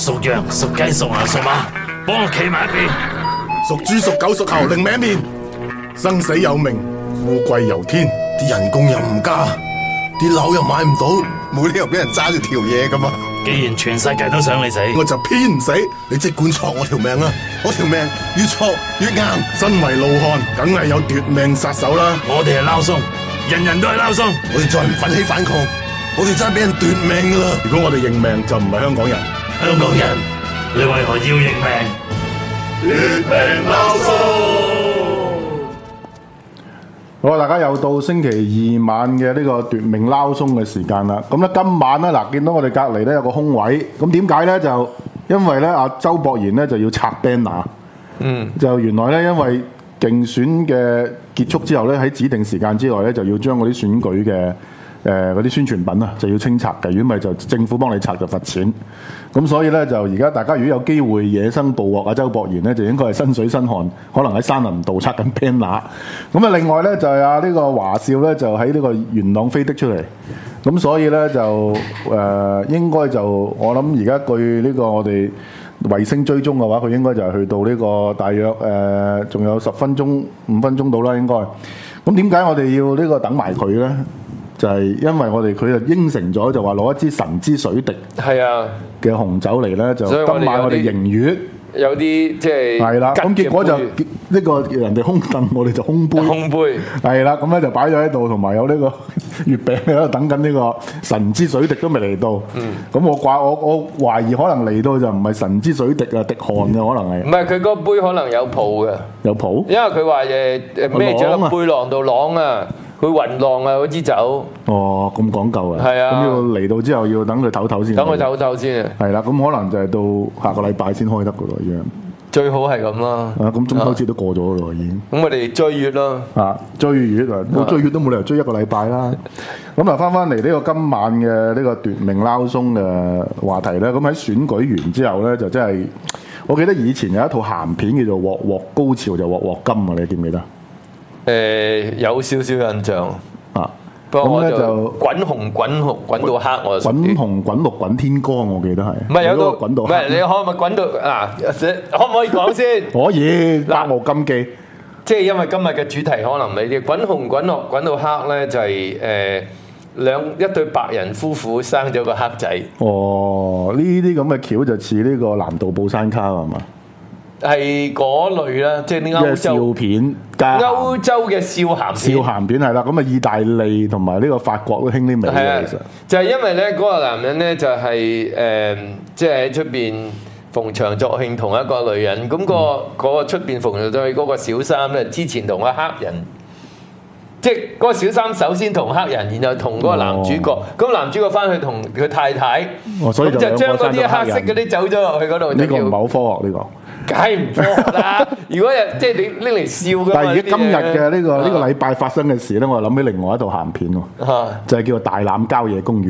屬羊、屬雞、屬牛、屬馬，幫我企埋一邊。 屬豬、屬狗、屬猴，另名面。生死有命，富貴由天，啲人工又唔加，啲樓又買唔到，冇理由俾人揸住條嘢噶嘛。 既然全世界都想你死， 我就偏唔死。你即管戳我條命啊！我條命越戳越硬。身為老漢，梗係有奪命殺手啦。 我哋係撈鬆，人人都係撈鬆。 我哋再唔奮起反抗，我哋真係俾人奪命噶啦！如果我哋認命，就唔係香港人。 香港人，你為何要認命？ 奪命撈鬆。 好，大家又到星期二晚嘅呢個奪命撈鬆嘅時間啦。咁咧今晚咧嗱，見到我哋隔離咧有個空位，咁點解咧？就因為咧阿周博賢咧就要拆 banner，就原來咧因為競選嘅結束之後咧，喺指定時間之內咧就要將嗰啲選舉嘅嗰啲宣傳品啊就要清拆嘅，如果唔係就政府幫你拆就罰錢。咁所以咧就而家大家如果有機會野生捕獲阿周博賢咧，就應該係身水身汗，可能喺山林道拆緊 banner。咁啊另外咧就係呢個華少咧就喺呢個元朗飛的出嚟，咁所以咧就應該就我諗而家據呢個我哋衛星追蹤嘅話，佢應該就係去到呢個大約仲有10分鐘5分鐘到啦應該。咁點解我哋要呢個等埋佢咧？就係因為佢就應承咗，就話攞一支神之水滴嘅紅酒嚟咧，就今晚我哋迎月有啲即係係啦。咁結果就呢個人哋空凳，我哋就空杯。空杯係啦，咁咧就擺咗喺度，同埋有呢個月餅喺度等緊呢個神之水滴都未嚟到。咁我懷疑可能嚟到就唔係神之水滴啊，滴汗嘅可能係。唔係佢嗰杯可能有泡嘅。有泡？因為佢話孭咗個背囊度啷啊。佢暈浪啊！嗰支酒哦，咁講究啊！係啊，咁要嚟到之後要等佢唞唞先。 等佢唞唞先啊！ 係啦，咁可能就係到下個禮拜先開得噶咯，已經。 最好係咁啦。 啊，咁中秋節都過咗咯，已經。 咁我哋追月咯。啊， 追月啊！追月都冇理由追一個禮拜啦。咁啊，翻嚟呢個今晚嘅呢個奪命撈鬆嘅話題咧，咁喺選舉完之後咧，就真係，我記得以前有一套鹹片叫做《鑊鑊高潮就鑊鑊金》啊，你記唔記得？ 有少少印象啊， 不過我就滾紅滾到黑，我就滾紅滾綠滾天光，我記得係。 唔係有個滾到黑， 唔係你可唔可以滾到嗱？可唔可以講先？ 可以，百無禁忌。 即係因為今日嘅主題可能你啲滾紅滾綠滾到黑咧，就係一對白人夫婦生咗個黑仔。 哦，呢啲咁嘅橋就似呢個南道報山卡係嘛？ 係嗰類啦，即係啲歐洲笑片， 歐洲嘅笑鹹片。 笑鹹片係啦，咁啊意大利同埋呢個法國都興啲味嘅，其實就係因為咧嗰個男人咧就係即係喺出邊逢場作興同一個女人，咁嗰個出邊逢場作興嗰個小三咧，之前同個黑人。即係嗰個小三首先同黑人，然後同嗰個男主角，咁男主角翻去同佢太太， 所以就將嗰啲黑色嗰啲走咗落去嗰度。 呢個唔係好科學呢個。 梗係唔科學啦！如果即係你拎嚟笑㗎嘛。 但係而家今日嘅呢個禮拜發生嘅事咧，我就諗起另外一套鹹片喎，就係叫做《大欖郊野公園》。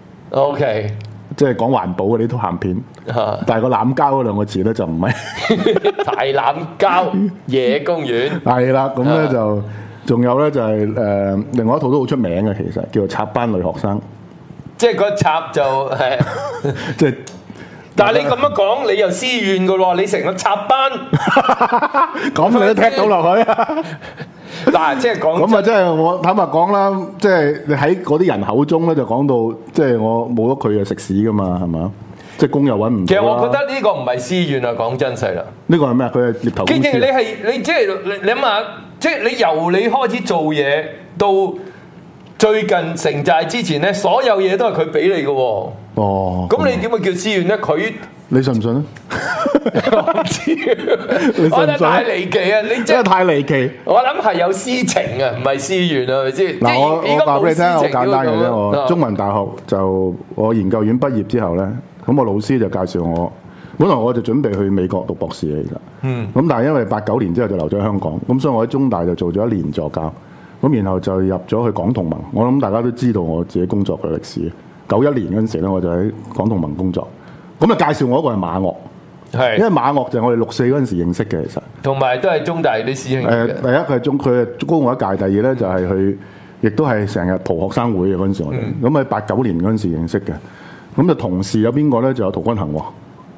OK， 即係講環保嘅呢套鹹片，但係個欖郊嗰兩個字咧就唔係大欖郊野公園。 係啦，咁咧就仲有咧就係另外一套都好出名嘅，其實叫做《插班女學生》。 即係嗰插就係即係。 但係你咁樣講，你又私怨㗎喎，你成個插班， 咁你都踢到落去啊！ 嗱，即係講咁啊，即係我坦白講啦，即係你喺嗰啲人口中咧，就講到即係我冇咗佢就食屎㗎嘛，係嘛？即係工又揾唔到。 其實我覺得呢個唔係私怨啊，講真實啦。 呢個係咩？佢係獵頭公司。 其實你即係你諗下，即係你由你開始做嘢到最近成寨之前咧，所有嘢都係佢俾你嘅喎。哦，咁你點會叫私怨咧？ 你信唔信咧？ 我唔知，我覺得太離奇啊！你真係太離奇。 我諗係有私情啊，唔係私怨啊，係咪先？ 嗱，我話俾你聽，好簡單嘅啫。我中文大學就我研究院畢業之後咧，咁我老師就介紹我，本來我就準備去美國讀博士嘅，其實。咁但係因為89年之後就留咗香港，咁所以我喺中大就做咗1年助教，咁然後就入咗去港同盟。我諗大家都知道我自己工作嘅歷史。91年嗰陣時咧，我就喺港同盟工作。咁啊，介紹我一個係馬岳，係因為馬岳就係我哋64嗰陣時認識嘅，其實同埋都係中大啲師兄。第一佢係高我一屆，第二咧就係佢亦都係成日蒲學生會嘅嗰陣時我哋。咁喺89年嗰陣時認識嘅。咁就同事有邊個咧？就有陶君行喎。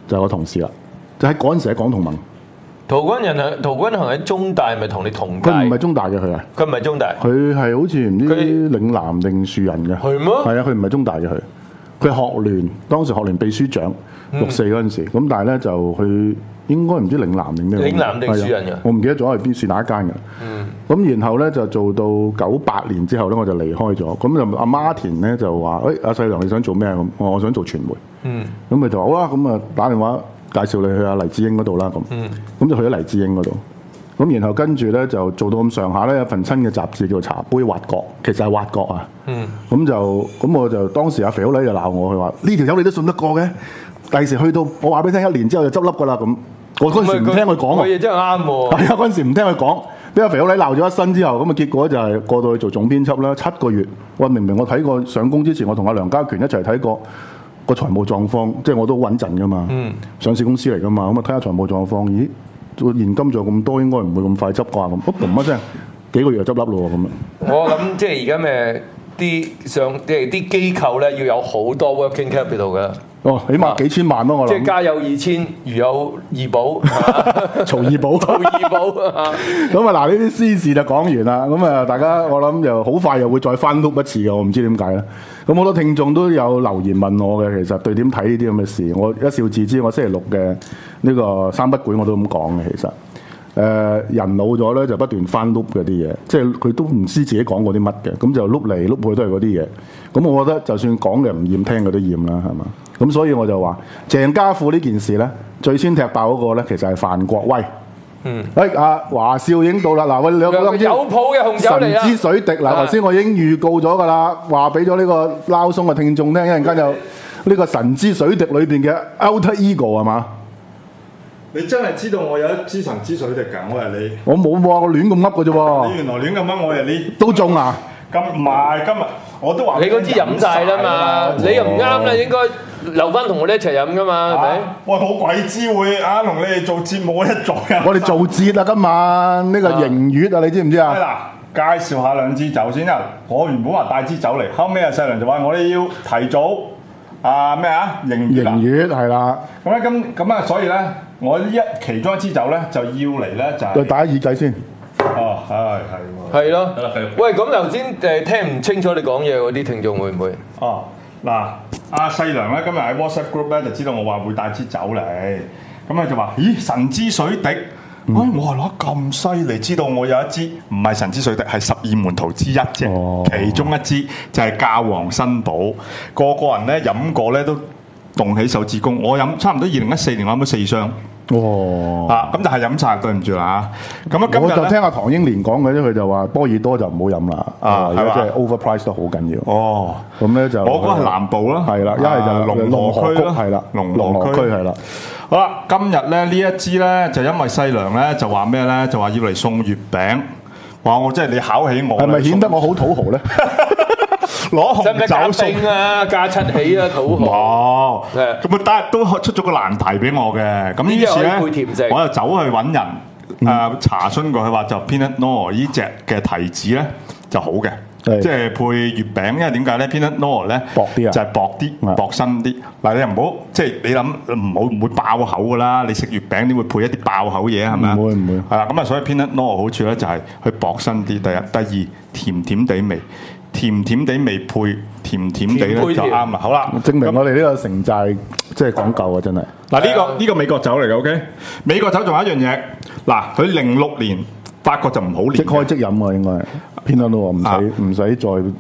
就係我同事啦，就喺嗰陣時喺港同盟。 陶君行喺中大，咪同你同屆？ 佢唔係中大嘅佢啊， 佢唔係中大， 佢係好似唔知嶺南定樹人嘅。 係咩？ 係啊，佢唔係中大嘅佢，佢學聯當時學聯秘書長，64嗰陣時，咁但係咧就佢應該唔知嶺南定咩？ 嶺南定樹人嘅， 我唔記得咗係邊哪一間嘅。咁然後咧就做到98年之後咧，我就離開咗。咁就阿 Martin 咧就話：阿細良你想做咩咁？我想做傳媒。咁佢就話好啦，咁啊打電話介紹你去阿黎智英嗰度啦。咁就去咗黎智英嗰度。咁然後跟住咧就做到咁上下咧，有份新嘅雜誌叫做茶杯挖角，其實係挖角啊。咁我就當時阿肥佬就鬧我，佢話呢條友你都信得過嘅，第時去到我話俾你聽，1年之後就執笠㗎啦咁。我嗰陣時唔聽佢講， 佢嘢真係啱喎。 係啊，嗰陣時唔聽佢講，俾阿肥佬鬧咗一身之後，咁啊結果就係過到去做總編輯啦，7個月。我明明我睇過上工之前，我同阿梁家權一齊睇過個財務狀況，即係我都穩陣㗎嘛。上市公司嚟㗎嘛，咁啊睇下財務狀況，咦？現金仲有咁多，應該唔會咁快執啩咁，嘣一聲幾個月就執笠咯咁啊！ 我諗即係而家咩啲機構咧要有好多 working capital 嘅。 哦，起碼幾千萬咯，我諗。 即係家有2000，如有二寶， 曹二寶。 曹二寶。 咁啊嗱，呢啲私事就講完啦。咁啊，大家我諗又好快又會再翻碌一次嘅，我唔知點解咧。咁好多聽眾都有留言問我嘅，其實對點睇呢啲咁嘅事，我一笑置之。我星期六嘅呢個三不管我都咁講嘅，其實。人老咗咧就不斷翻碌嗰啲嘢，即係佢都唔知自己講過啲乜嘅，咁就碌嚟碌去都係嗰啲嘢。咁我覺得就算講嘅唔厭，聽嘅都厭啦，係嘛？咁所以我就話鄭家富呢件事咧，最先踢爆嗰個咧，其實係范國威。阿華少已經到啦，嗱，我哋兩個有泡嘅紅酒嚟啦。 神之水滴嗱，頭先我已經預告咗㗎啦，話俾咗呢個撈鬆嘅聽眾聽，一陣間有呢個神之水滴裏邊嘅 Alter Ego 係嘛？ 你真係知道我有一支神之水滴㗎？我係你， 我冇喎，我亂咁噏嘅啫喎。 你原來亂咁噏，我係你都中啊！ 唔係今日我都話你嗰支飲晒啦嘛，你又唔啱啦，應該留翻同我哋一齊飲㗎嘛，係咪？ 我好鬼知會同你哋做節目一做啊！ 我哋做節啊，今晚呢個迎月啊，你知唔知啊？ 嗱，介紹下兩支酒先啊！我原本話帶支酒嚟，後尾阿細良就話我哋要提早迎月係啦。 咁咧咁啊，所以咧我其中一支酒咧就要嚟咧就係打耳仔先。 哦， 係咯。喂，咁頭先聽唔清楚你講嘢嗰啲聽眾會唔會？ 哦，嗱，阿細良咧今日喺 WhatsApp group 咧就知道我話會帶支酒嚟，咁佢就話：咦，神之水滴！我話攞咁犀利，知道我有一支唔係神之水滴，係12門徒之一啫，其中一支就係教皇新寶，個人咧飲過咧都動起手指公。我飲差唔多2014年我飲咗4箱。咁就係飲晒，對唔住啦嚇。咁啊，今日我就聽阿唐英年講嘅啫，佢就話波爾多就唔好飲啦。而家即係 overprice 都好緊要。哦，咁咧就我嗰係南部啦， 係啦，一係就龍河區啦，係啦，龍河區係啦。 好啦，今日咧呢一支咧就因為細良咧就話咩咧，就話要嚟送月餅。哇！我真係你考起我， 係咪顯得我好土豪咧？ 攞紅酒送啊，加七起啊，土豪。咁啊，但係都出咗個難題俾我嘅。咁於是咧，我就走去揾人查詢過，佢話就 Pinot Noir 呢隻嘅提子咧就好嘅，即係配月餅。因為點解咧 Pinot Noir 咧薄啲啊， 就係薄啲、薄身啲。嗱，你又唔好即係你諗唔會爆口噶啦。你食月餅點會配一啲爆口嘢係咪啊？ 唔會。 係啦，咁啊，所以 Pinot Noir 好處咧就係佢薄身啲。第一，第二甜甜地味。甜甜地未配，甜甜地咧就啱啦。好啦， 證明我哋呢個城寨即係講究啊，真係。 嗱，呢個美國酒嚟嘅 ，OK。美國酒仲有一樣嘢，嗱，佢06年法國就唔好年， 即開即飲啊，應該。Pinot Noir唔使再。咁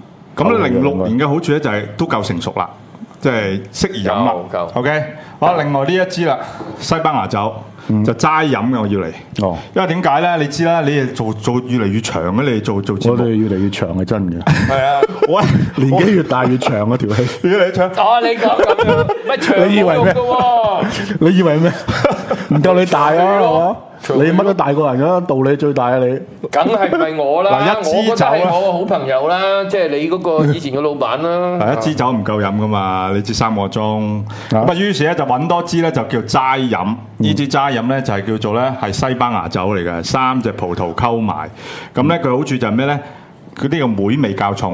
06年嘅好處咧就係都夠成熟啦，即係適宜飲啦。OK。好，另外呢一支啦，西班牙酒。就齋飲嘅我要嚟，因為點解咧？你知啦，你哋做越嚟越長嘅，你哋做節目， 我哋越嚟越長係真嘅。 係啊，我年紀越大越長啊條氣， 越嚟越長。 哦，你講咁樣，乜長你以為咩？你以為咩？唔夠你大啊，係嘛？你乜都大過人㗎，道理最大啊你。 梗係唔係我啦？ 嗱，一支酒係我好朋友啦，即係你嗰個以前嘅老闆啦。 嗱，一支酒唔夠飲噶嘛，你知3個鐘。咁啊，於是咧就揾多支咧就叫齋飲。呢支齋飲咧就係叫做咧係西班牙酒嚟嘅，3隻葡萄溝埋。咁咧佢好處就係咩咧？佢呢個梅味較重，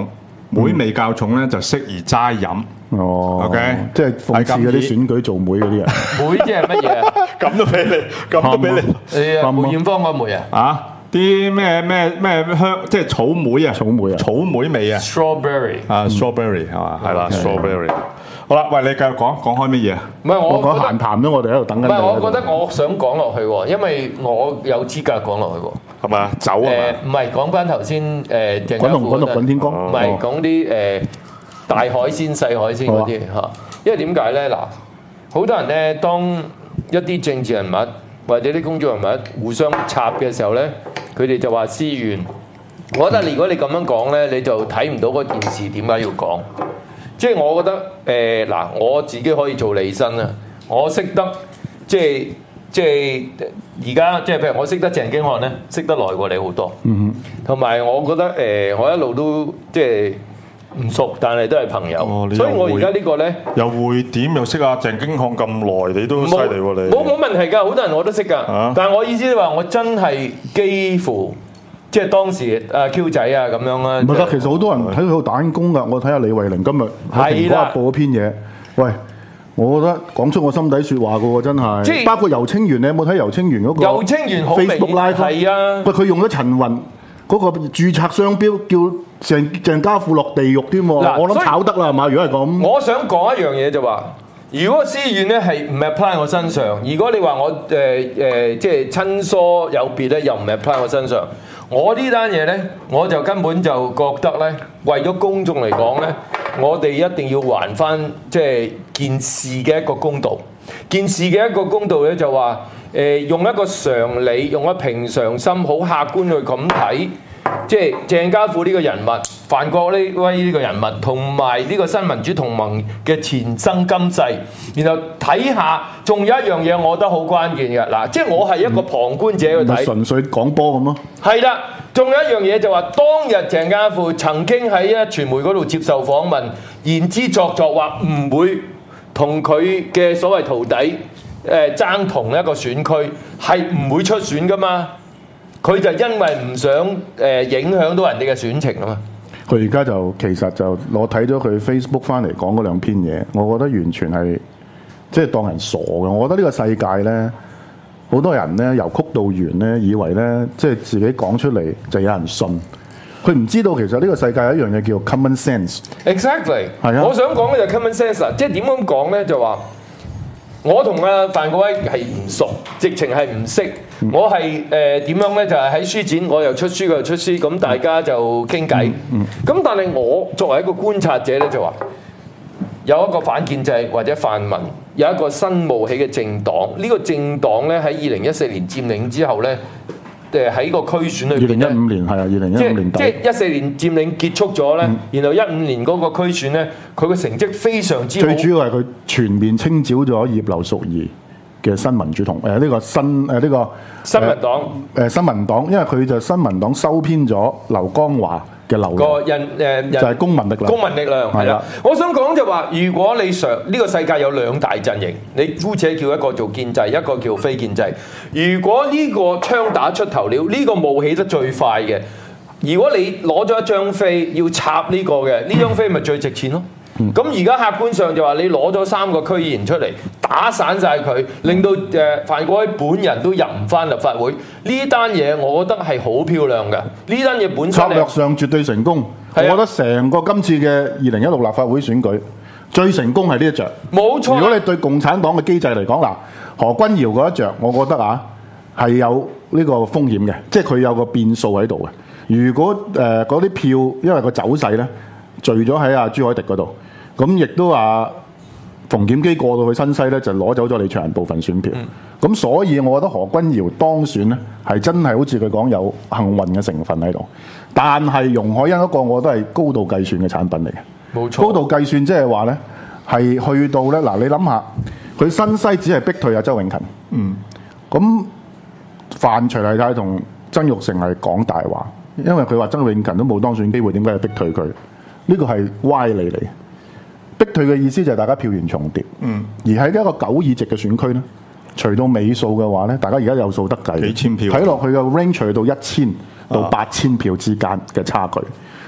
妹味較重咧就適宜齋飲。 哦 OK 即係諷刺嗰啲選舉做媒嗰啲人。 梅即係乜嘢啊？ 咁都俾你，咁都俾你你啊梅艷芳嗰梅啊啊！啲咩香，即係草莓啊，草莓味啊 ，strawberry 啊 strawberry 係嘛？係啦 strawberry。好啦，喂，你繼續講開乜嘢啊？ 唔係我講覺得閒談啫，我哋喺度等緊你。 唔係，我覺得我想講落去喎，因為我有資格講落去喎。 係嘛？酒啊嘛？ 唔係講翻頭先鄭家富滾龍滾天光唔係講啲大海鮮、細海鮮嗰啲嚇。因為點解咧？嗱，好多人咧，當一啲政治人物或者啲公眾人物互相插嘅時候咧，佢哋就話私怨。我覺得如果你咁樣講咧，你就睇唔到嗰件事點解要講。即係我覺得嗱，我自己可以做理身啊，我識得即係而家即係譬如我識得鄭經翰咧，識得耐過你好多。同埋我覺得我一路都即係唔熟，但係都係朋友。所以我而家呢個咧又會點又識啊？鄭經翰咁耐，你都犀利喎你。 冇問題㗎，好多人我都識㗎。但係我意思係話，我真係幾乎。即係當時阿 Q 仔啊咁樣啦。 唔係㗎，其實好多人睇佢度打緊工㗎。我睇下李慧玲今日喺蘋果日報嗰篇嘢，喂，我覺得講出我心底説話㗎喎，真係。即係包括游清源，你有冇睇游清源嗰個？ 游清源好明顯 Facebook Live 係啊。 喂，佢用咗陳雲嗰個註冊商標，叫鄭家富落地獄添喎。我諗炒得啦係嘛？如果係咁， 我想講一樣嘢就話。如果私怨咧係唔 apply 我身上，如果你話我即係親疏有別咧，又唔 apply 我身上，我呢單嘢咧，我就根本就覺得咧，為咗公眾嚟講咧，我哋一定要還翻即係件事嘅一個公道。件事嘅一個公道咧就話用一個常理，用一個平常心，好客觀去咁睇，即係鄭家富呢個人物。范國威呢個人物，同埋呢個新民主同盟嘅前生今世，然後睇下，仲有一樣嘢，我覺得好關鍵嘅嗱，即係我係一個旁觀者去睇， 純粹講波咁咯。 係啦，仲有一樣嘢就話，當日鄭家富曾經喺傳媒嗰度接受訪問，言之鑿鑿話唔會同佢嘅所謂徒弟爭同一個選區，係唔會出選噶嘛。佢就因為唔想影響到人哋嘅選情啊嘛。 佢而家就其實就我睇咗佢 Facebook 翻嚟講嗰兩篇嘢，我覺得完全係即係當人傻嘅。我覺得呢個世界咧，好多人咧由曲到圓咧，以為咧即係自己講出嚟就有人信。佢唔知道其實呢個世界有一樣嘢叫 common sense。 Exactly， 係啊。 我想講嘅就 common sense 啊，即係點樣講咧？就話我同阿范國威係唔熟，直情係唔識。我係點樣咧？就係喺書展，我又出書，佢又出書，咁大家就傾偈。咁但係我作為一個觀察者咧，就話有一個反建制或者泛民，有一個新冒起嘅政黨。呢個政黨咧喺2014年佔領之後咧，喺個區選裏邊 2015年係啊，2015年底。 即係14年佔領結束咗咧，然後15年嗰個區選咧，佢個成績非常之好。 最主要係佢全面清剿咗葉劉淑儀嘅新民主同呢個新呢個新民黨新民黨，因為佢就新民黨收編咗劉江華嘅流個人就係公民力量。 公民力量係啦，我想講就話，如果你呢個世界有兩大陣營，你姑且叫一個做建制，一個叫非建制。如果呢個槍打出頭鳥，呢個冒起得最快嘅，如果你攞咗一張飛要插呢個嘅，呢張飛咪最值錢咯。咁而家客觀上就話你攞咗3個區議員出嚟打散晒佢，令到范國威本人都入唔翻立法會。呢單嘢我覺得係好漂亮嘅。呢單嘢本身策略上絕對成功。我覺得成個今次嘅2016立法會選舉最成功係呢一著。 冇錯。 如果你對共產黨嘅機制嚟講，嗱何君堯嗰一著，我覺得係有呢個風險嘅，即係佢有個變數喺度嘅。如果嗰啲票因為個走勢咧聚咗喺阿朱凱廸嗰度。咁亦都話馮檢基過到去新西咧，就攞走咗李卓人部分選票。咁所以，我覺得何君堯當選咧，係真係好似佢講有幸運嘅成分喺度。但係容海恩一個，我覺得係高度計算嘅產品嚟嘅。 冇錯。 高度計算即係話咧，係去到咧嗱，你諗下，佢新西只係逼退阿周永勤。咁范徐麗泰同曾鈺成係講大話，因為佢話曾永勤都冇當選機會，點解要逼退佢？呢個係歪理嚟。逼退嘅意思就係大家票源重疊，而喺一個9議席嘅選區咧，除到尾數嘅話咧，大家而家有數得計， 幾千票， 睇落去嘅 range 去到1000到8000票之間嘅差距。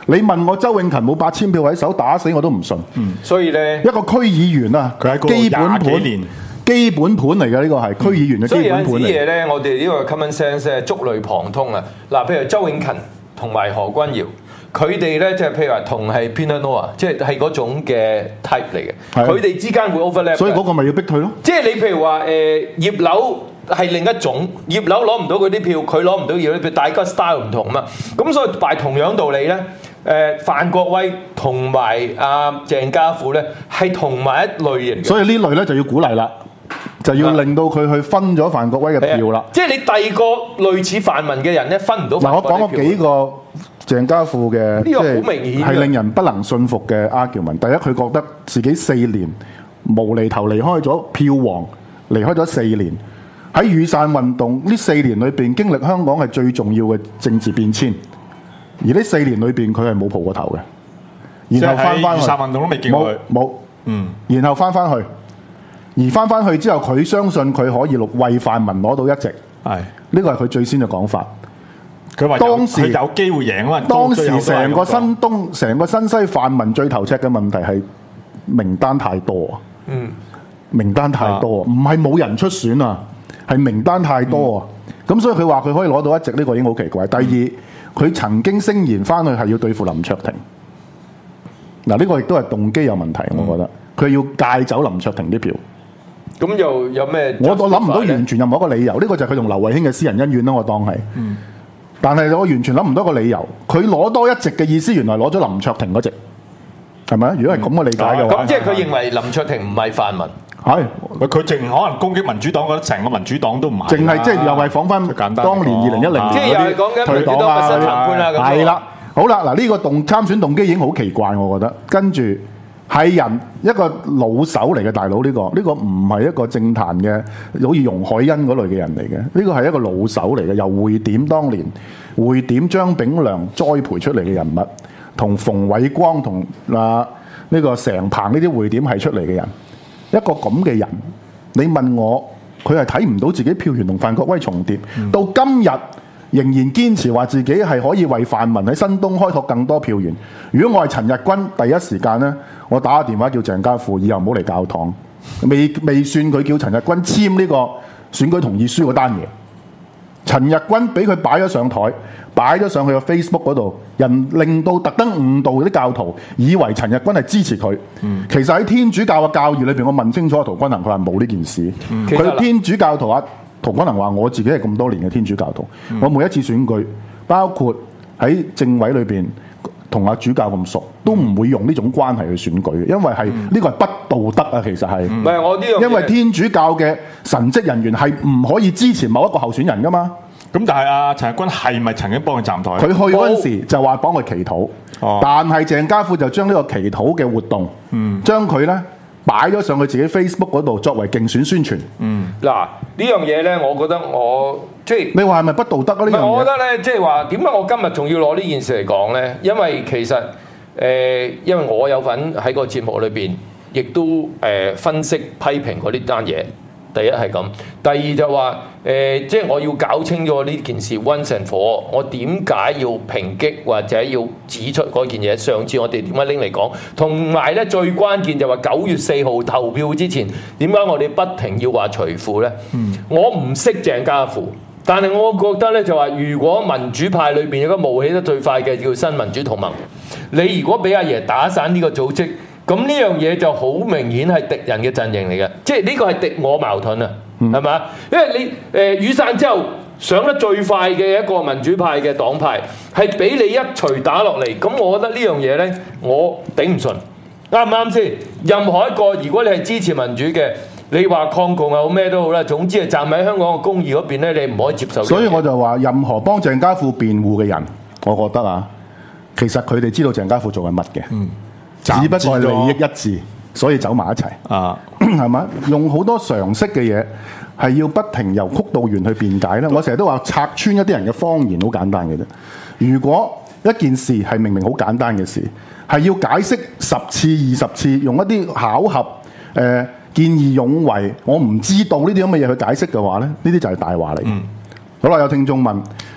你問我周永勤冇8000票喺手，打死我都唔信。 所以咧， 一個區議員啊， 佢喺嗰度基本盤 20幾年基本盤嚟嘅呢個係區議員嘅所以有陣時基本盤嚟。 嘢咧，我哋呢個 common sense 咧，觸類旁通啊。嗱，譬如周永勤同埋何君堯，佢哋咧即係譬如話同係 Peanut Noah，即係嗰種嘅 type 嚟嘅。 係佢哋之間會 overlap。 所以嗰個咪要逼退咯。 即係你譬如話葉劉係另一種，葉劉攞唔到嗰啲票，佢攞唔到葉劉票，大家 style 唔同嘛。咁所以拜同樣道理咧，范國威同埋阿鄭家富咧係同埋一類型嘅。 所以呢類咧就要鼓勵啦，就要令到佢去分咗范國威嘅票啦。 即係你第二個類似泛民嘅人咧，分唔到嗱，我講過幾個鄭家富嘅， 呢個好明顯嘅係令人不能信服嘅 argument。第一，佢覺得自己4年無厘頭離開咗票王，離開咗4年，喺雨傘運動呢4年裏邊經歷香港係最重要嘅政治變遷，而呢4年裏邊佢係冇蒲過頭嘅，然後翻翻去雨傘運動都未見過佢冇，然後翻翻去，而翻翻去之後，佢相信佢可以為泛民攞到1席， 係呢個係佢最先嘅講法。 佢話當時佢有機會贏啊嘛。 當時到最後都係成個咁講新東、成個新西泛民最頭赤嘅問題係名單太多啊！名單太多啊，唔係冇人出選啊，係名單太多啊。咁所以佢話佢可以攞到1席，呢個已經好奇怪。第二，佢曾經聲言翻去係要對付林卓廷。嗱，呢個亦都係動機有問題，我覺得佢要戒走林卓廷啲票。 咁又有咩？ 我諗唔到完全任何一個理由，呢個就係佢同劉慧卿嘅私人恩怨啦。我當係，但係我完全諗唔到一個理由，佢攞多1席嘅意思，原來攞咗林卓廷嗰席，係咪？如果係咁嘅理解嘅話， 咁即係佢認為林卓廷唔係泛民。 係佢淨可能攻擊民主黨，覺得成個民主黨都唔係。 淨係即係又係講翻簡單當年2010 即係又係講緊民主黨密室談判啦咁。 係啦，好啦，嗱呢個參選動機已經好奇怪，我覺得。跟住係人一個老手嚟嘅大佬，呢個唔係一個政壇嘅，好似容海恩嗰類嘅人嚟嘅，呢個係一個老手嚟嘅，由匯點當年匯點張炳良栽培出嚟嘅人物，同馮偉光同呢個成鵬呢啲匯點係出嚟嘅人。一個咁嘅人，你問我，佢係睇唔到自己票源同范國威重疊，到今日仍然堅持話自己係可以為泛民喺新東開拓更多票源。如果我係陳日君，第一時間呢，我打個電話叫鄭家富，以後唔好嚟教堂。未算佢叫陳日君簽呢個選舉同意書嗰單嘢，陳日君俾佢擺咗上台，擺咗上去個 Facebook 嗰度，人令到特登誤導啲教徒，以為陳日君係支持佢。其實喺天主教嘅教義裏邊，我問清楚陶君行，佢話冇呢件事。佢天主教徒陶君行話：我自己係咁多年嘅天主教徒，我每一次選舉，包括喺政委裏邊同阿主教咁熟，都唔會用呢種關係去選舉嘅，因為係呢個係不道德啊！其實係， 唔係我呢樣嘢， 因為天主教嘅神職人員係唔可以支持某一個候選人噶嘛。 咁但係阿陳日君係咪曾經幫佢站台？ 佢去嗰陣時就話幫佢祈禱，但係鄭家富就將呢個祈禱嘅活動，將佢咧擺咗上去自己 Facebook 嗰度作為競選宣傳。 嗱呢樣嘢咧，我覺得即係你話係咪不道德啊？呢樣嘢我覺得咧，即係話點解我今日仲要攞呢件事嚟講咧？因為其實因為我有份喺個節目裏邊，亦都分析批評過呢單嘢。第一係咁，第二就話即係我要搞清楚呢件事 once and for all，我點解要抨擊或者要指出嗰件嘢？上次我哋點解拎嚟講？同埋咧最關鍵就話9月4號投票之前，點解我哋不停要話除褲咧？我唔識鄭家富，但係我覺得咧就話，如果民主派裏邊有個冒起得最快嘅叫新民主同盟，你如果俾阿爺打散呢個組織，咁呢樣嘢就好明顯係敵人嘅陣營嚟嘅，即係呢個係敵我矛盾啊，係嘛？因為你雨傘之後上得最快嘅一個民主派嘅黨派，係俾你一錘打落嚟，咁我覺得呢樣嘢呢，我頂唔順，啱唔啱先？任何一個如果你係支持民主嘅，你話抗共又好咩都好啦，總之係站喺香港嘅公義嗰邊呢，你唔可以接受。 所以我就話，任何幫鄭家富辯護嘅人，我覺得啊，其實佢哋知道鄭家富做緊乜嘅。只不過係利益一致，所以走埋一齊啊，係嘛？用好多常識嘅嘢，係要不停由曲到圓去辯解咧。我成日都話拆穿一啲人嘅謊言好簡單嘅啫。如果一件事係明明好簡單嘅事，係要解釋10次20次，用一啲巧合見義勇為，我唔知道呢啲咁嘅嘢去解釋嘅話咧，呢啲就係大話嚟。好啦，有聽眾問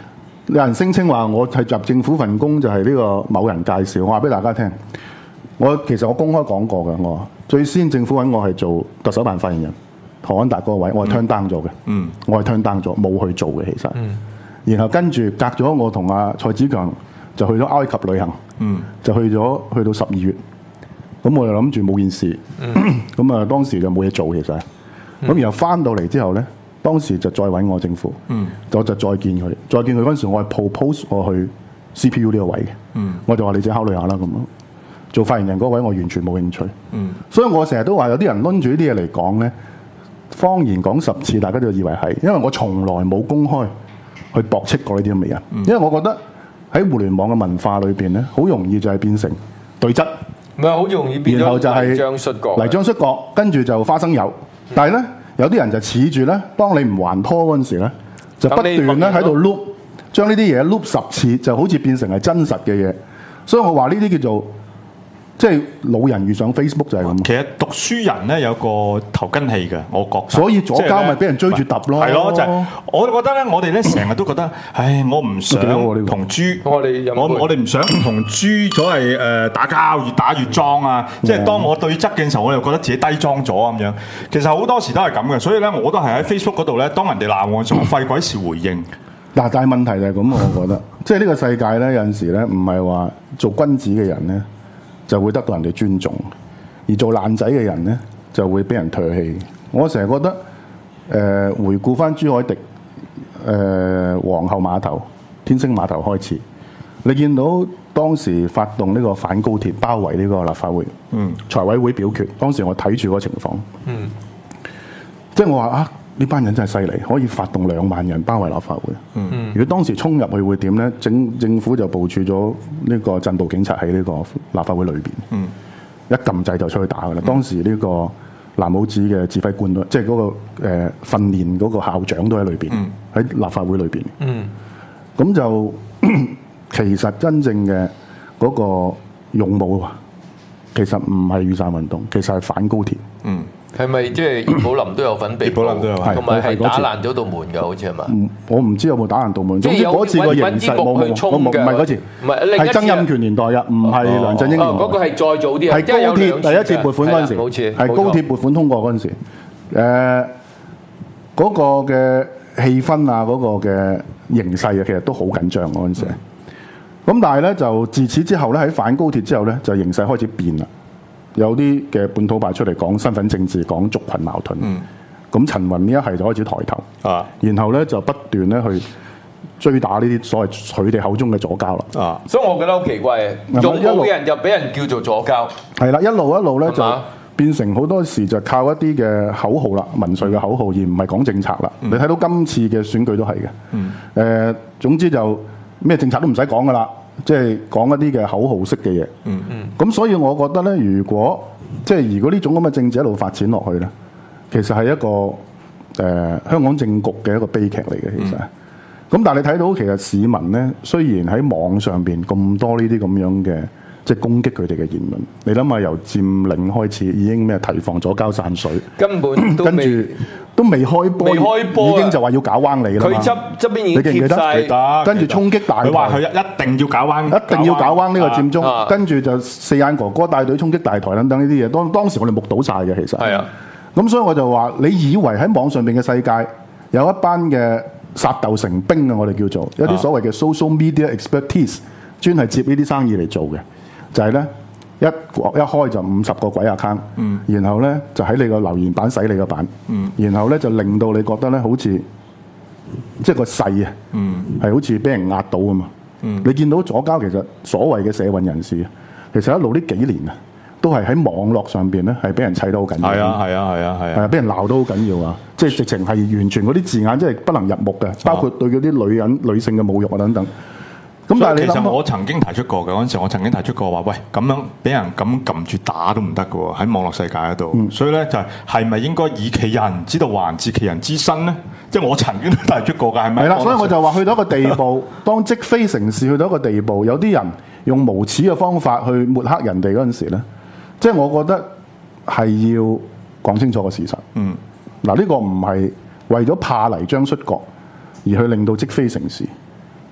有人聲稱話我係入政府份工就係呢個某人介紹，我話俾大家聽，其實我公開講過嘅，我話最先政府揾我係做特首辦發言人，何安達嗰個位，我係 turn down 咗嘅，我係 turn down 咗，冇去做嘅其實。然後跟住隔咗我同阿蔡子強就去咗埃及旅行，就去到12月，咁我就諗住冇件事，咁啊當時就冇嘢做其實，咁然後翻到嚟之後咧，當時就再揾我政府，我就再見佢嗰陣時，我係 propose 我去 CPU 呢個位嘅，我就話你自己考慮下啦咁咯。做發言人嗰位我完全冇興趣，所以我成日都話有啲人攆住呢啲嘢嚟講咧，謊言講10次，大家都以為係，因為我從來冇公開去駁斥過呢啲咁嘅人，因為我覺得喺互聯網嘅文化裏邊咧，好容易就係變成對質， 唔係好容易變咗泥漿摔角， 跟住就花生油。但係咧，有啲人就恃住咧，當你唔還拖嗰陣時咧，就不斷咧喺度 loop，將呢啲嘢 loop 10次，就好似變成係真實嘅嘢。所以我話呢啲叫做即係老人遇上 Facebook 就係咁。 其實讀書人咧有個頭巾氣嘅，我覺得。所以左膠咪俾人追住揼咯。 係咯，就係我覺得咧，我哋咧成日都覺得，唉，我唔想同豬，我哋唔想同豬所謂打交，越打越裝啊！即係當我對質嘅時候，我又覺得自己低裝咗咁樣。其實好多時都係咁嘅，所以咧我都係喺 Facebook 嗰度咧，當人哋鬧我嘅時候，費鬼事回應。 嗱，但係問題就係咁，我覺得，即係呢個世界咧，有陣時咧，唔係話做君子嘅人咧，就會得到人哋尊重，而做爛仔嘅人咧就會俾人唾棄。我成日覺得，回顧翻朱凱廸，皇后碼頭、天星碼頭開始，你見到當時發動呢個反高鐵包圍呢個立法會，財委會表決，當時我睇住嗰個情況，即係我話啊，呢班人真係犀利，可以發動2萬人包圍立法會。如果當時衝入去會點咧？政府就部署咗呢個鎮暴警察喺呢個立法會裏邊，一撳掣就出去打㗎啦。當時呢個藍帽子嘅指揮官都，即係嗰個訓練嗰個校長都喺裏邊，喺立法會裏邊。咁就其實真正嘅嗰個勇武啊，其實唔係雨傘運動，其實係反高鐵。 係咪即係葉寶林都有份被捕？同埋係打爛咗道門㗎，好似係嘛？我唔知有冇打爛道門。總之嗰次個形勢冇，唔係嗰次，係曾蔭權年代嘅，唔係梁振英年代。嗰個係再早啲， 係高鐵第一次撥款嗰陣時，係高鐵撥款通過嗰陣時。嗰個嘅氣氛啊，嗰個嘅形勢啊，其實都好緊張嗰陣時。咁但係咧，就自此之後咧，喺反高鐵之後咧，就形勢開始變啦。有啲嘅本土派出嚟講身份政治，講族群矛盾。咁陳雲呢一係就開始抬頭，然後咧就不斷咧去追打呢啲所謂佢哋口中嘅左膠啦。 所以我覺得好奇怪嘅，勇武嘅人就俾人叫做左膠。 係啦，一路咧就變成好多時就靠一啲嘅口號啦，民粹嘅口號，而唔係講政策啦。你睇到今次嘅選舉都係嘅。總之就咩政策都唔使講噶啦。即係講一啲嘅口號式嘅嘢，咁所以我覺得咧，如果呢種咁嘅政治一路發展落去咧，其實係一個香港政局嘅一個悲劇嚟嘅，其實。咁但係你睇到其實市民咧，雖然喺網上邊咁多呢啲咁樣嘅即係攻擊佢哋嘅言論，你諗下由佔領開始已經咩提防左膠散水， 根本都都未開波，已經就話要搞彎你啦嘛。 佢側邊已經貼晒， 跟住衝擊大台。 佢話佢一定要搞彎， 一定要搞彎呢個佔中。跟住就四眼哥哥帶隊衝擊大台等等呢啲嘢。當時我哋目睹晒嘅其實。 係啊。 咁所以我就話，你以為喺網上邊嘅世界有一班嘅殺鬥成兵啊，我哋叫做有啲所謂嘅 social media expertise，專係接呢啲生意嚟做嘅，就係咧。一開就50個鬼 account，然後咧就喺你個留言板洗你個版，然後咧就令到你覺得咧好似即係個勢啊，係好似俾人壓到啊嘛。你見到左膠其實所謂嘅社運人士，其實一路呢幾年啊，都係喺網絡上邊咧係俾人砌得好緊要。係啊，俾人鬧得好緊要啊！即係直情係完全嗰啲字眼即係不能入目嘅，包括對嗰啲女性嘅侮辱啊等等。咁但係其實我曾經提出過嘅嗰陣時，我曾經提出過話，喂，咁樣俾人咁撳住打都唔得嘅喎，喺網絡世界嗰度。所以咧就係咪應該以其人之道還治其人之身咧？即係我曾經都提出過㗎，係咪？ 係啦，所以我就話去到一個地步，當積非成是去到一個地步，有啲人用無恥嘅方法去抹黑人哋嗰陣時咧，即係我覺得係要講清楚個事實。嗱，呢個唔係為咗怕泥漿摔角而去令到積非成是。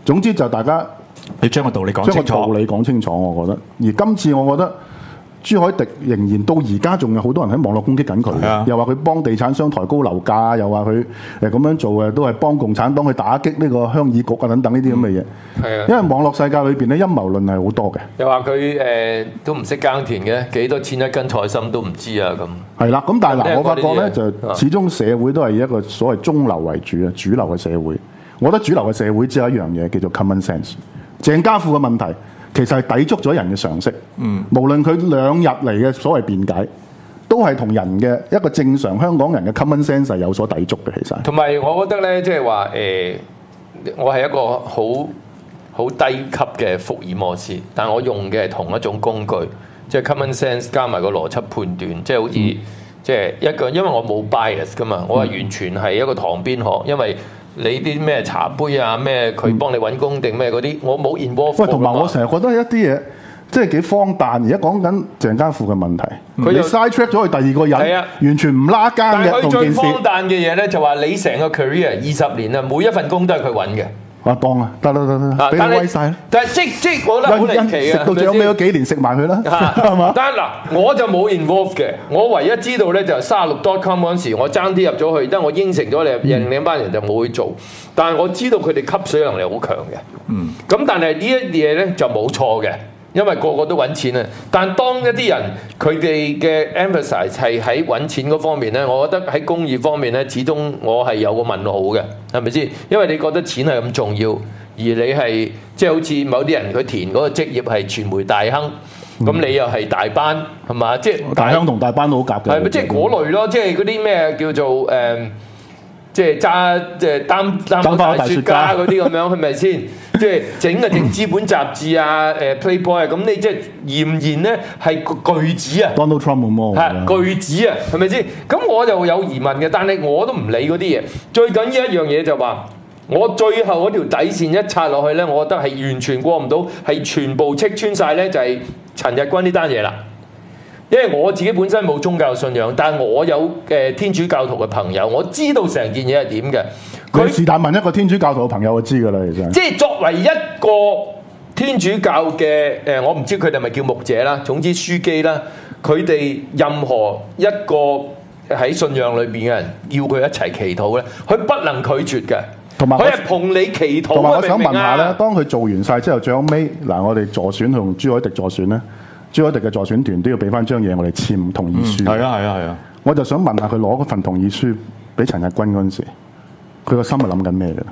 總之就大家你將個道理講將個清楚。 道理講清楚，我覺得。而今次我覺得朱凱廸仍然到而家仲有好多人喺網絡攻擊緊佢係啊， 又話佢幫地產商抬高樓價，又話佢咁樣做嘅都係幫共產黨去打擊呢個鄉議局啊等等呢啲咁嘅嘢。 係啊因為網絡世界裏邊咧陰謀論係好多嘅。 又話佢都唔識耕田嘅，幾多錢一斤菜心都唔知啊咁。 係啦，咁但係嗱，我發覺咧聽過呢啲就嘢始終社會都係以一個所謂中流為主啊，主流嘅社會。我覺得主流嘅社會只有一樣嘢叫做 common sense。鄭家富嘅問題其實係抵觸咗人嘅常識。無論佢2日嚟嘅所謂辯解，都係同人嘅一個正常香港人嘅 common sense 係有所抵觸嘅。其實同埋我覺得咧，即係話我係一個好低級嘅福爾摩斯，但我用嘅係同一種工具，即係 common sense 加埋個邏輯判斷，即係好似即係一個，因為我冇 bias 噶嘛，我係完全係一個旁邊學，因為你啲咩茶杯啊，咩佢幫你揾工定咩嗰啲，我冇 involve 喂，同埋過㗎嘛我成日覺得一啲嘢即係幾荒誕。而家講緊鄭家富嘅問題，你佢又 side track 咗去第二個人， 係啊完全唔拉更嘅但係佢最同件事。 荒誕嘅嘢咧，就話你成個 career 20年啊，每一份工都係佢揾嘅。 我當啊，得，俾但係你威晒啦。 但係即我覺得好離奇啊！ 食到最後尾嗰幾年食埋佢啦，係嘛？ 但係嗱，我就冇 involve 嘅，我唯一知道咧就係36.com嗰陣時，我爭啲入咗去，但我應承咗你，另一班人就冇去做。但係我知道佢哋吸水能力好強嘅。咁但係呢一嘢咧就冇錯嘅，因為個個都揾錢啊。但當一啲人佢哋嘅 emphasize 係喺揾錢嗰方面咧，我覺得喺公義方面咧，始終我係有個問號嘅，係咪先？因為你覺得錢係咁重要，而你係即係好似某啲人佢填嗰個職業係傳媒大亨，咁你又係大班係嘛？即係大鄉同大班都好夾嘅。 係咪即係嗰類咯？即係嗰啲咩叫做即係擔大雪茄嗰啲咁樣，係咪先？即係整資本雜誌啊，Playboy 啊，咁你即係儼然咧係巨子啊 Donald Trump 冇魔係巨子啊，係咪先？咁我就有疑問嘅，但係我都唔理嗰啲嘢。最緊要一樣嘢就話，我最後嗰條底線一拆落去咧，我覺得係完全過唔到，係全部剔穿晒咧，就係陳日君呢單嘢啦。因為我自己本身冇宗教信仰，但係我有天主教徒嘅朋友，我知道成件嘢係點嘅。 佢是但問一個天主教徒嘅朋友就知㗎啦，其實。 即係作為一個天主教嘅我唔知佢哋係咪叫牧者啦，總之書記啦，佢哋任何一個喺信仰裏邊嘅人，要佢一齊祈禱咧，佢不能拒絕嘅。 同埋佢係同你祈禱同埋我想明唔明啊問下咧，當佢做完晒之後，最後尾嗱，我哋助選同朱凱廸助選咧，朱凱廸嘅助選團都要俾翻張嘢我哋簽同意書。 係啊。 我就想問下佢攞嗰份同意書俾陳日君嗰陣時，佢個心係諗緊咩嘅？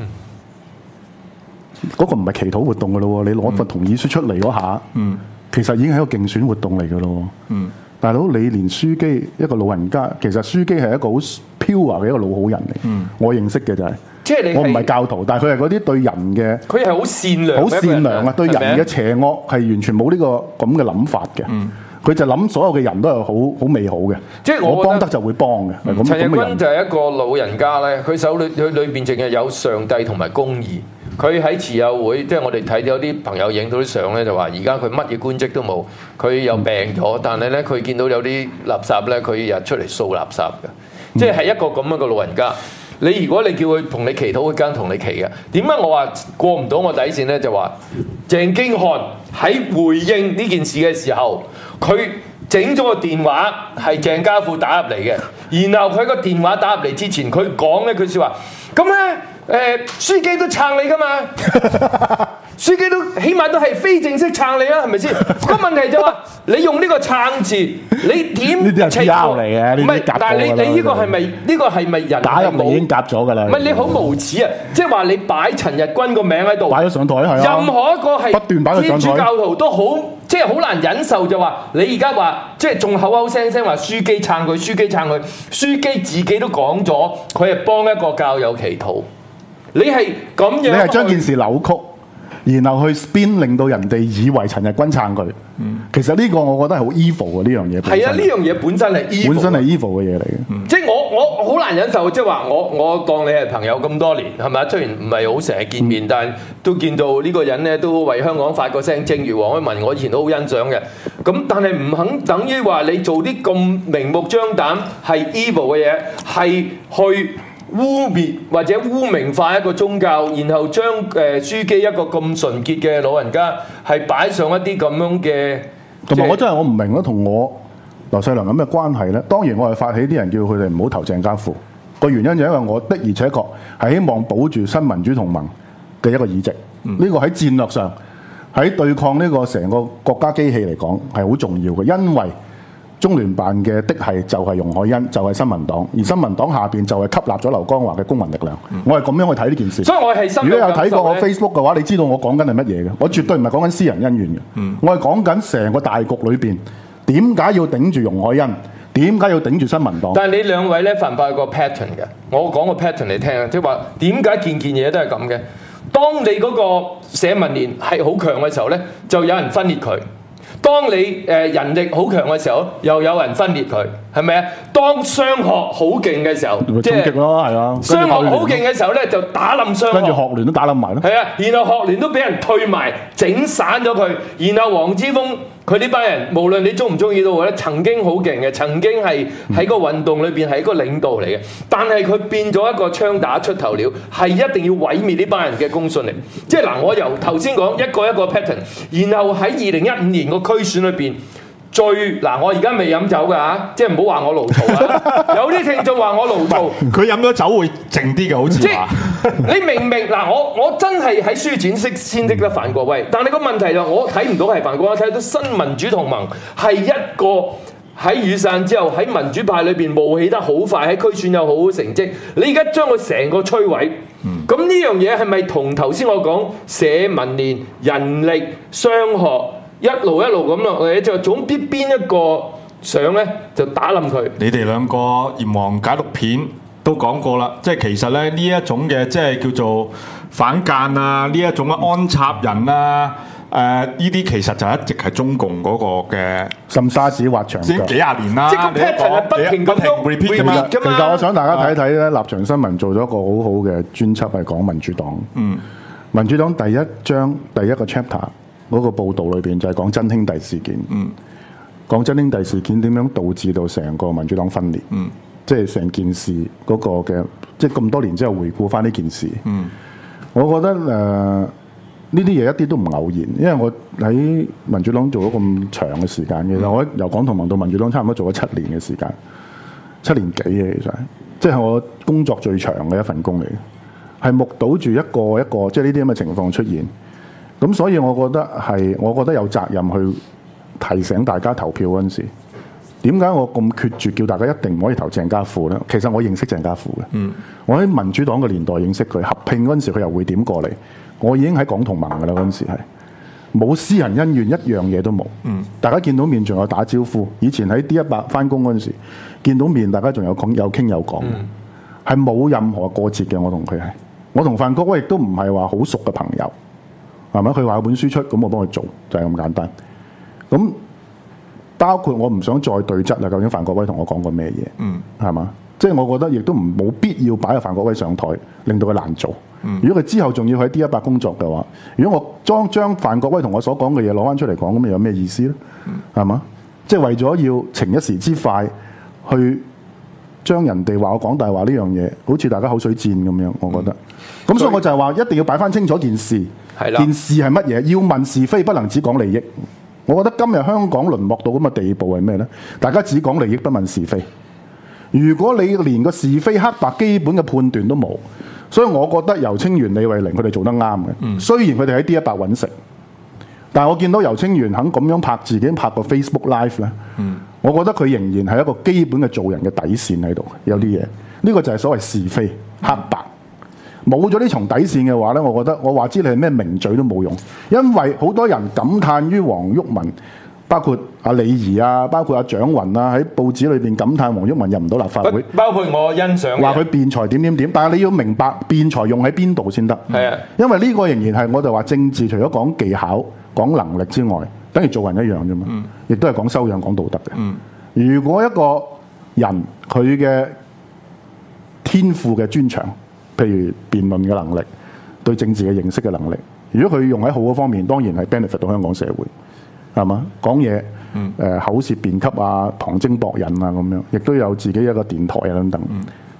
嗰個唔係祈禱活動㗎咯喎，你攞份同意書出嚟嗰下，其實已經係一個競選活動嚟㗎咯。大佬，你連書記一個老人家，其實書記係一個好 pure 嘅一個老好人嚟。我認識嘅就係， 即係你係我唔係教徒，但係佢係嗰啲對人嘅。 佢係好善良， 好善良啊！對人嘅邪惡係完全冇呢個咁嘅諗法嘅。佢就諗所有嘅人都係好美好嘅。 即係我幫得就會幫嘅。係咁陳日君咁嘅人。 就係一個老人家咧，佢手裏邊淨係有上帝同埋公義。佢喺慈幼會，即係我哋睇到有啲朋友影到啲相咧，就話而家佢乜嘢官職都冇，佢又病咗，但係咧佢見到有啲垃圾咧，佢日出嚟掃垃圾嘅，即係一個咁樣嘅老人家。你如果你叫佢同你祈禱，佢梗同你祈嘅。點解我話過唔到我底線咧？就話鄭經翰喺回應呢件事嘅時候，佢整咗個電話係鄭家富打入嚟嘅，然後佢個電話打入嚟之前，佢講一句説話，咁咧。書記都撐你噶嘛？書記都起碼都係非正式撐你啦，係咪先？個問題就話你用呢個撐字，你點？ 呢啲係 PR 嚟嘅， 唔係，但係你呢個係咪呢個係咪人打入嚟已經夾咗㗎啦？ 唔係你好無恥啊！即係話你擺陳日君個名喺度， 擺咗上台係啊。 任何一個係不斷擺佢上台天主教徒都好，即係好難忍受就話你而家話即係仲口口聲聲話書記撐佢，書記撐佢，書記自己都講咗，佢係幫一個教友祈禱。你係咁樣， 你係將件事扭曲，然後去 spin 令到人哋以為陳日君撐佢。其實呢個我覺得係好 evil 嘅呢樣嘢。 係啊，呢樣嘢本身係 evil， 本身係 evil 嘅嘢嚟嘅。 即係我好難忍受，即係話我當你係朋友咁多年，係咪？雖然唔係好成日見面，但係都見到呢個人咧都為香港發過聲。正如黃海文，我以前都好欣賞嘅。咁但係唔肯等於話你做啲咁明目張膽係 evil 嘅嘢，係去污蔑或者污名化一個宗教，然後將樞機一個咁純潔嘅老人家係擺上一啲咁樣嘅， 同埋我真係我唔明咯，同我劉細良有咩關係咧？當然我係發起啲人叫佢哋唔好投鄭家富，個原因就因為我的而且確係希望保住新民主同盟嘅一個議席，呢個喺戰略上喺對抗呢個成個國家機器嚟講係好重要嘅，因為中聯辦嘅嫡系就係容海恩，就係新民黨，而新民黨下邊就係吸納咗劉江華嘅公民力量。我係咁樣去睇呢件事。 所以我係如果有睇過我 Facebook 嘅話，你知道我講緊係乜嘢嘅？我絕對唔係講緊私人恩怨嘅，我係講緊成個大局裏邊點解要頂住容海恩，點解要頂住新民黨？ 但係你兩位咧發唔發個 pattern 嘅？我講個 pattern 你聽啊，即係話點解件嘢都係咁嘅？當你嗰個社民連係好強嘅時候咧，就有人分裂佢。當你人力好強嘅時候，又有人分裂佢，係咪啊？當商學好勁嘅時候， 即係衝擊咯，係啊！ 商學好勁嘅時候咧，就打冧商學， 跟住學聯都打冧埋咯。 係啊，然後學聯都俾人退埋，整散咗佢。然後黃之鋒佢呢班人，無論你中唔中意都好咧，曾經好勁嘅，曾經係喺個運動裏邊係一個領導嚟嘅。但係佢變咗一個槍打出頭鳥，係一定要毀滅呢班人嘅公信力。即係嗱，我由頭先講一個一個 pattern， 然後喺2015年個區選裏邊。我而家未飲酒㗎嚇，即係唔好話我勞嘈啊！有啲聽眾話我勞嘈， 佢飲咗酒會靜啲嘅，好似話。 你明唔明嗱？我真係喺書展先識得范國威，但係個問題就我睇唔到係范國威，睇到新民主同盟係一個喺雨傘之後喺民主派裏邊冒起得好快，喺區選有好好成績。你而家將佢成個摧毀，咁呢樣嘢係咪同頭先我講社民連、人力、商學？一路咁落嚟，就總必邊一個上咧就打冧佢。 你哋兩個閻王解毒片都講過啦，即係其實咧呢一種嘅即係叫做反間啊，呢一種嘅安插人啊，呢啲其實就一直係中共嗰個嘅滲沙子畫長腳， 先幾廿年啦。 即係個 pattern 係不停咁 repeat 㗎嘛。 其實我想大家睇睇咧，立場新聞做咗一個好好嘅專輯係講民主黨。民主黨第一章第一個 chapter。嗰個報導裏邊就係講真兄弟事件，講真兄弟事件點樣導致到成個民主黨分裂，即係成件事嗰個嘅，即係咁多年之後回顧翻呢件事，我覺得呢啲嘢一啲都唔偶然，因為我喺民主黨做咗咁長嘅時間嘅，我由港同盟到民主黨差唔多做咗7年嘅時間，7年幾嘅其實，即係我工作最長嘅一份工嚟嘅，係目睹住一個一個即係呢啲咁嘅情況出現。咁所以我覺得有責任去提醒大家投票嗰陣時，點解我咁決絕叫大家一定唔可以投鄭家富咧？其實我認識鄭家富嘅，我喺民主黨嘅年代認識佢，合併嗰陣時佢又會點過嚟，我已經喺港同盟㗎啦嗰陣時係冇私人恩怨，一樣嘢都冇。大家見到面仲有打招呼，以前喺 D100翻工嗰陣時見到面，大家仲有傾有講，係冇任何過節嘅。我同佢係，我同范國威亦都唔係話好熟嘅朋友。係咪？佢話有本書出，咁我幫佢做，就係咁簡單。咁包括我唔想再對質啦。究竟范國威同我講過咩嘢？係嘛？即係我覺得亦都冇必要擺阿范國威上台，令到佢難做。如果佢之後仲要喺 D100工作嘅話，如果我將范國威同我所講嘅嘢攞翻出嚟講，咁又有咩意思咧？係嘛？即係為咗要逞一時之快，去將人哋話我講大話呢樣嘢，好似大家口水戰咁樣，我覺得。咁所以我就係話，一定要擺翻清楚件事。件事係乜嘢？要問是非，不能只講利益。我覺得今日香港淪落到咁嘅地步係咩呢？大家只講利益，不問是非。如果你連個是非黑白基本嘅判斷都冇，所以我覺得游清源、李慧玲佢哋做得啱嘅。雖然佢哋喺 D100揾食，但係我見到游清源肯咁樣拍自己拍個 Facebook Live 咧，我覺得佢仍然係一個基本嘅做人嘅底線喺度。有啲嘢，呢個就係所謂是非黑白。冇咗呢重底線嘅話呢，我覺得我話知你係咩名嘴都冇用，因為好多人感嘆於黃毓民，包括阿李儀啊，包括阿蔣雲啊，喺報紙裏邊感嘆黃毓民入唔到立法會， 包括我欣賞話佢辯才點，但係你要明白辯才用喺邊度先得。 係啊，因為呢個仍然係我就話政治，除咗講技巧、講能力之外，等於做人一樣啫嘛，亦都係講修養、講道德嘅。如果一個人佢嘅天賦嘅專長，譬如辯論嘅能力、對政治嘅認識嘅能力，如果佢用喺好嘅方面，當然係 benefit 到香港社會，係嘛？講嘢口舌辯給啊、旁徵博引啊咁樣，亦都有自己一個電台啊等等。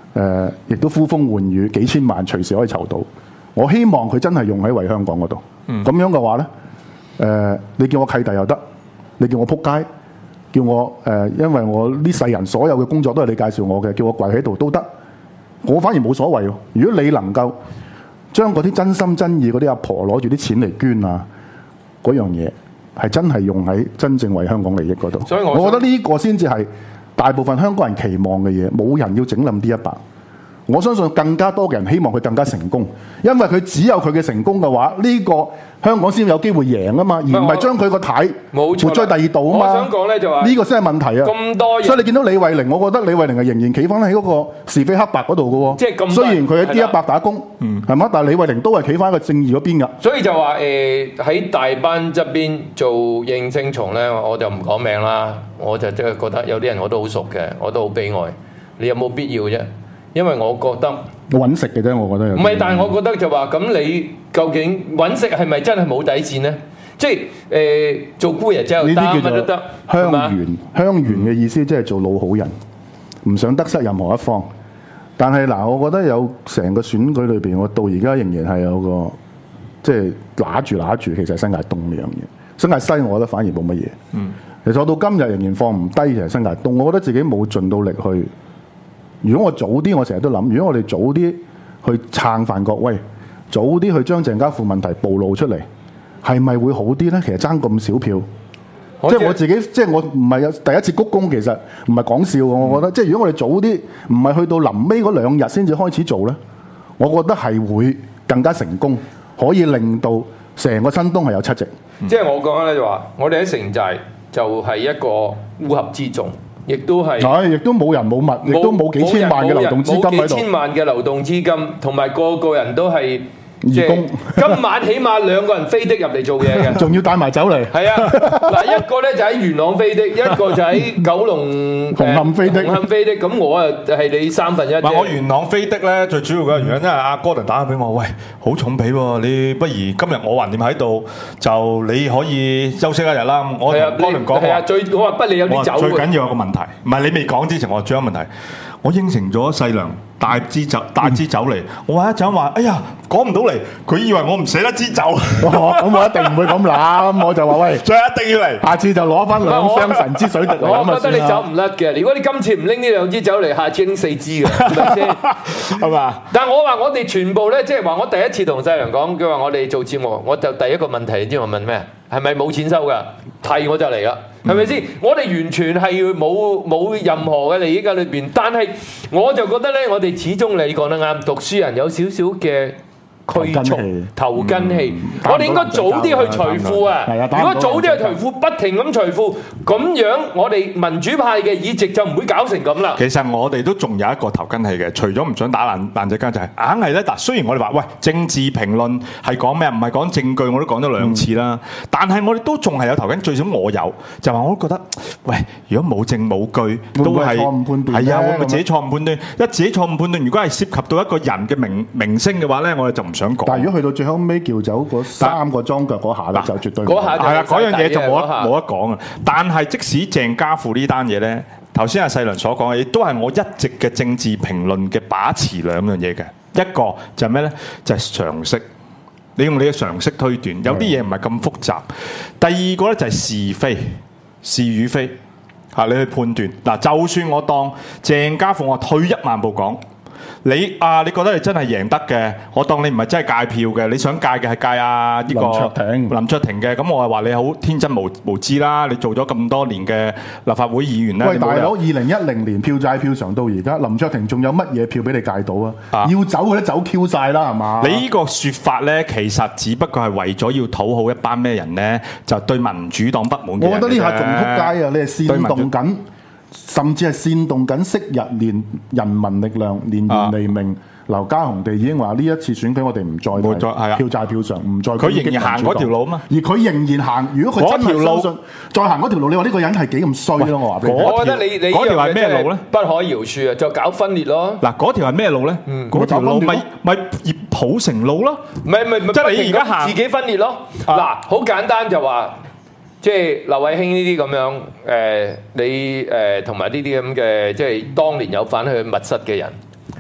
亦都呼風喚雨，幾千萬隨時可以籌到。我希望佢真係用喺為香港嗰度。咁樣嘅話咧，你叫我契弟又得，你叫我撲街，叫我因為我呢世人所有嘅工作都係你介紹我嘅，叫我跪喺度都得。我反而冇所謂喎。如果你能夠將嗰啲真心真意嗰啲阿婆攞住啲錢嚟捐啊，嗰樣嘢係真係用喺真正為香港利益嗰度。所以我覺得呢個先至係大部分香港人期望嘅嘢，冇人要整冧 D100。我相信更加多嘅人希望佢更加成功，因為佢只有佢嘅成功嘅話，呢個香港先有機會贏啊嘛，而唔係將佢個軚活在第二度啊嘛。 我想講咧就話呢個先係問題啊！ 咁多人，所以你見到李慧玲，我覺得李慧玲係仍然企翻喺嗰個是非黑白嗰度嘅喎。 即係咁， 雖然佢喺 D100打工，係嘛？但係李慧玲都係企翻一個正義嗰邊㗎。 所以就話喺大班側邊做應聲蟲咧，我就唔講名啦。我就即係覺得有啲人我都好熟嘅，我都好悲哀。你有冇必要啫？因為我覺得揾食嘅啫，我覺得唔係，但係我覺得就話咁，你究竟揾食係咪真係冇底線咧？即係做姑爺之後打乜都得， 鄉緣嘅意思即係做老好人，唔想得失任何一方。但係嗱，我覺得有成個選舉裏邊，我到而家仍然係有個即係揦住，其實係新界東呢樣嘢。新界西我覺得反而冇乜嘢。其實我到今日仍然放唔低，其實新界東，我覺得自己冇盡到力去。如果我早啲，我成日都諗，如果我哋早啲去撐范國威，早啲去將鄭家富問題暴露出嚟，係咪會好啲咧？其實爭咁少票，即係我自己，即係我唔係有第一次鞠躬，其實唔係講笑嘅。我覺得，即係如果我哋早啲，唔係去到臨尾嗰2日先至開始做咧，我覺得係會更加成功，可以令到成個新東係有7席。 即係我講咧就話，我哋喺城寨就係一個烏合之眾。亦都係， 亦都冇人冇物，亦都冇幾千萬嘅流動資金喺度。 冇幾千萬嘅流動資金，同埋個人都係義工。 今晚起碼2個人飛的入嚟做嘢嘅， 仲要帶埋酒嚟。 係啊，嗱一個咧就喺元朗飛的，一個就喺九龍紅磡飛的。 咁我啊係你1/3啫。 我元朗飛的咧，最主要嘅原因因為阿哥倫打俾我，喂，好重皮喎，你不如今日我橫掂喺度，就你可以休息一日啦。我同哥倫講話， 我話不你有啲酒。 最緊要有個問題，唔係你未講之前，我最有問題。我應承咗細良帶支酒嚟，我話一陣話，哎呀講唔到嚟，佢以為我唔捨得支酒， 咁我一定唔會咁諗，我就話喂， 最一定要嚟， 下次就攞翻2箱神之水滴嚟。 我覺得你走唔甩嘅，如果你今次唔拎呢2支酒嚟，下次拎4支嘅，係咪先？係嘛？但係我話我哋全部咧，即係話我第一次同細良講，佢話我哋做節目，我就第一個問題，你知我問咩？係咪冇錢收㗎？提我就嚟啦，係咪先？我哋完全係冇任何嘅利益喺裏邊，但係我就覺得咧，我哋始終你講得啱，讀書人有少少嘅拘束頭筋氣，我哋應該早啲去除褲啊！如果早啲去除褲，不停咁除褲，咁樣我哋民主派嘅議席就唔會搞成咁啦。 其實我哋都仲有一個頭筋氣嘅，除咗唔想打爛隻筋，就係硬係咧。嗱，雖然我哋話喂政治評論係講咩，唔係講證據，我都講咗2次啦。但係我哋都仲係有頭筋，最少我有，就話我都覺得喂，如果冇證冇據，都係錯誤判斷。係啊，會唔會自己錯誤判斷？一自己錯誤判斷，如果係涉及到一個人嘅名聲嘅話咧，我哋就唔想講。 但係如果去到最後尾叫走嗰3個裝腳嗰下咧，就絕對嗰下係啦，嗰樣嘢就冇得講啊！但係即使鄭家富呢單嘢咧，頭先阿細良所講嘅，亦都係我一直嘅政治評論嘅把持2樣嘢嘅。一個就係咩咧？就係常識，你用你嘅常識推斷，有啲嘢唔係咁複雜。第二個咧就係是非，是與非嚇，你去判斷嗱。就算我當鄭家富，我退1萬步講。你覺得你真係贏得嘅，我當你唔係真係戒票嘅，你想戒嘅係戒呢個林卓廷嘅，咁我係話你好天真無知啦！你做咗咁多年嘅立法會議員咧， 喂大佬，2010年票債票償到而家，林卓廷仲有乜嘢票俾你戒到啊？要走嘅都走 Q 晒啦，係嘛？ 你呢個説法咧，其實只不過係為咗要討好一班咩人咧，就對民主黨不滿嘅人。 我覺得呢下仲撲街啊！你係煽動緊。甚至係煽動緊昔日連人民力量、連袁利明、劉家雄哋已經話呢一次選舉我哋唔再票債票償，唔再佢仍然行嗰條路嘛。而佢仍然行，如果佢真係相信再行嗰條路，你話呢個人係幾咁衰咯？我話俾你聽。 我覺得你嗰條係咩路咧？ 不可饒恕啊！就搞分裂咯。 嗱，嗰條係咩路咧？嗰條路咪葉普成路咯。唔係，即係你而家行自己分裂咯。嗱，好簡單就話。即係劉慧卿呢啲咁樣，你同埋呢啲咁嘅，即係當年有份去密室嘅人，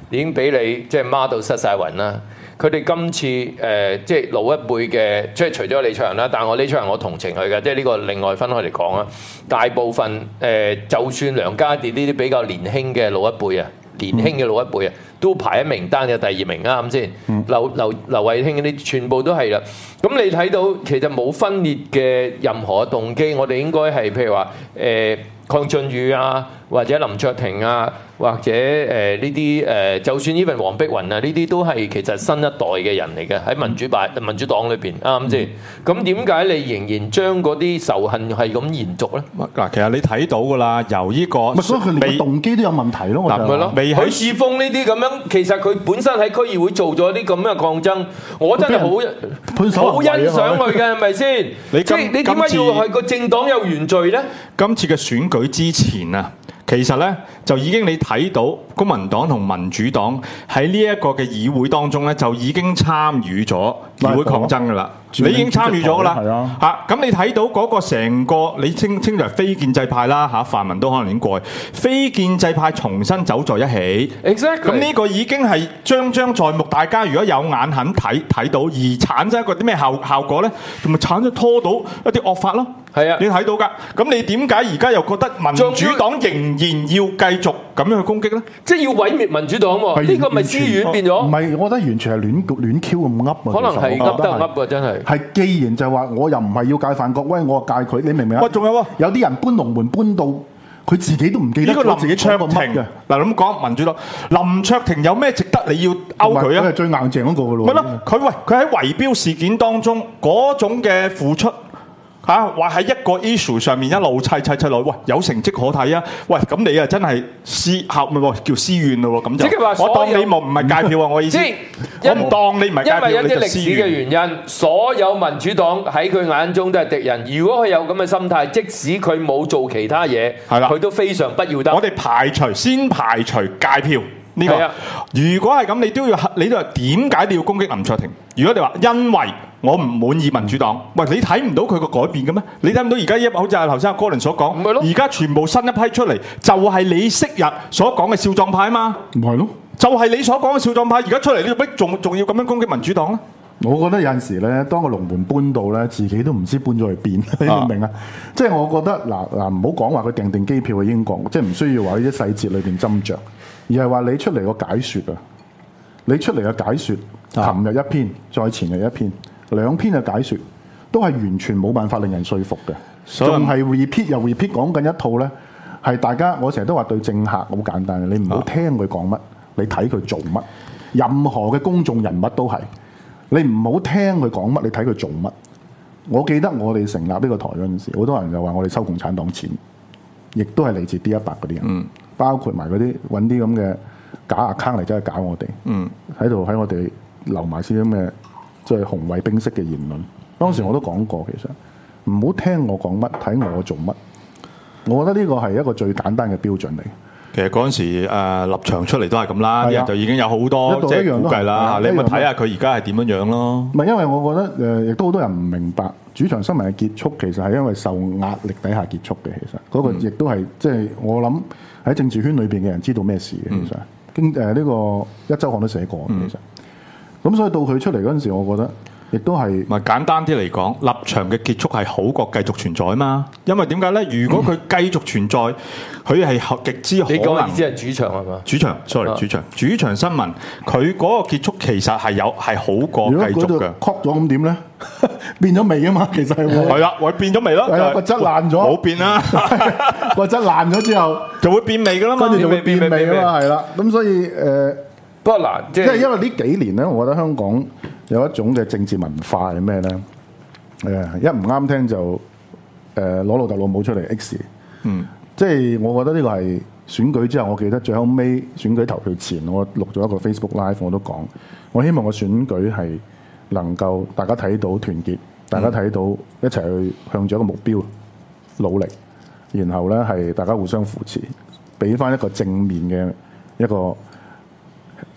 已經俾你即係孖到失晒魂啦。佢哋今次即係老一輩嘅，即係除咗李卓人啦，但係我李卓人我同情佢嘅，即係呢個另外分開嚟講啦。大部分就算梁家傑呢啲比較年輕嘅老一輩啊，年輕嘅老一輩啊，都排喺名單嘅第2名啱先。劉慧卿嗰啲全部都係啦。咁你睇到其實冇分裂嘅任何動機，我哋應該係譬如話鄺俊宇啊，或者林卓廷啊，或者呢啲就算 even 黃碧雲啊，呢啲都係其實新一代嘅人嚟嘅，喺民主黨裏邊啱先。咁點解你仍然將嗰啲仇恨係咁延續咧？ 嗱，其實你睇到㗎啦，由呢個所以佢連個動機都有問題咯。我就咯，許智峰呢啲咁樣，其實佢本身喺區議會做咗啲咁嘅抗爭，我真係好欣賞佢嘅，係咪先？你點解要係個政黨有原罪咧？ 今次嘅選舉之前啊，其實咧就已經你睇到公民黨同民主黨喺呢一個嘅議會當中咧，就已經參與咗議會抗爭㗎啦。你已經參與咗㗎啦，嚇咁你睇到嗰個成個你稱為非建制派啦嚇，泛民都可能已經過去，非建制派重新走在一起。 Exactly。咁呢個已經係張張在目，大家如果有眼肯睇到，而產生一個啲咩效果咧，同埋產生拖到一啲惡法咯。係啊，你睇到㗎。咁你點解而家又覺得民主黨仍然要繼續咁樣去攻擊咧？ 即係要毀滅民主黨喎？呢個咪私怨變咗？ 唔係，我覺得完全係亂 Q 咁噏啊！ 可能係噏得噏啊，真係。 係，既然就話我又唔係要戒范國威，我戒佢，你明唔明啊？ 喂，仲有喎， 有啲人搬龍門搬到佢自己都唔記得呢個自己唱過乜嘅。 嗱咁講民主黨，林卓廷有咩值得你要勾佢啊？ 佢係最硬淨嗰個嘅咯。 咪咯，佢喺圍標事件當中嗰種嘅付出。話喺一個 issue 上面一路砌落，喂有成績可睇啊！喂咁你啊真係叫私怨咯喎，咁就我當你唔係界票啊！我意思，我唔當你唔係界票， 因為一啲歷史嘅原因，所有民主黨喺佢眼中都係敵人。如果佢有咁嘅心態，即使佢冇做其他嘢，佢都非常不要得。 我哋先排除界票呢個。如果係咁，你都話點解你要攻擊林卓廷？如果你話因為我唔滿意民主黨，喂，你睇唔到佢個改變嘅咩？你睇唔到而家好似頭先阿哥倫所講，而家全部新一批出嚟，就係你昔日所講嘅少壯派嘛？ 唔係咯， 就係你所講嘅少壯派，而家出嚟，你仲要咁樣攻擊民主黨咧？ 我覺得有陣時咧，當個龍門搬到咧，自己都唔知搬咗去邊，你明唔明啊？即係我覺得嗱，唔好講話佢訂定機票去英國，即係唔需要話呢啲細節裏邊斟酌，而係話你出嚟個解説啊，你出嚟嘅解説，琴日一篇，再前日一篇。2篇嘅解説都係完全冇辦法令人說服嘅，仲係 repeat 又 repeat 講緊一套咧，係大家我成日都話對政客好簡單嘅，你唔好聽佢講乜，你睇佢做乜。任何嘅公眾人物都係，你唔好聽佢講乜，你睇佢做乜。我記得我哋成立呢個台嗰陣時，好多人就話我哋收共產黨錢，亦都係嚟自 D100嗰啲人，包括埋嗰啲揾啲咁嘅假 account 嚟真係搞我哋，喺我哋留埋啲咁嘅。即係紅衛兵式嘅言論，當時我都講過，其實唔好聽我講乜，睇我做乜。我覺得呢個係一個最簡單嘅標準嚟。 其實嗰陣時立場出嚟都係咁啦，啲人就已經有好多即係估計啦。你咪睇下佢而家係點樣樣咯。 唔係因為我覺得亦都好多人唔明白主場新聞嘅結束，其實係因為受壓力底下結束嘅。其實嗰個亦都係即係我諗喺政治圈裏邊嘅人知道咩事嘅。其實呢個一週刊都寫過其實。咁所以到佢出嚟嗰陣時，我覺得亦都係咪簡單啲嚟講，立場嘅結束係好過繼續存在嘛？因為點解咧？如果佢繼續存在，佢係極之可能。 你講意思係主場係嘛？ 主場 ，sorry， 主場新聞，佢嗰個結束其實係好過繼續嘅。 曲咗咁點咧？變咗味啊嘛，其實係會。 係啦，會變咗味咯。 係啊，個質爛咗。冇變啦， 個質爛咗之後就會變味噶啦嘛。 跟住就會變味啊嘛，係啦。咁所以不過嗱， 即係因為呢幾年咧，我覺得香港有一種嘅政治文化係咩咧？一唔啱聽就攞老豆老母出嚟 X。即係我覺得呢個係選舉之後，我記得最後尾選舉投票前，我錄咗一個 Facebook Live，我都講，我希望個選舉係能夠大家睇到團結，大家睇到一齊去向住一個目標努力，然後咧係大家互相扶持，俾翻一個正面嘅一個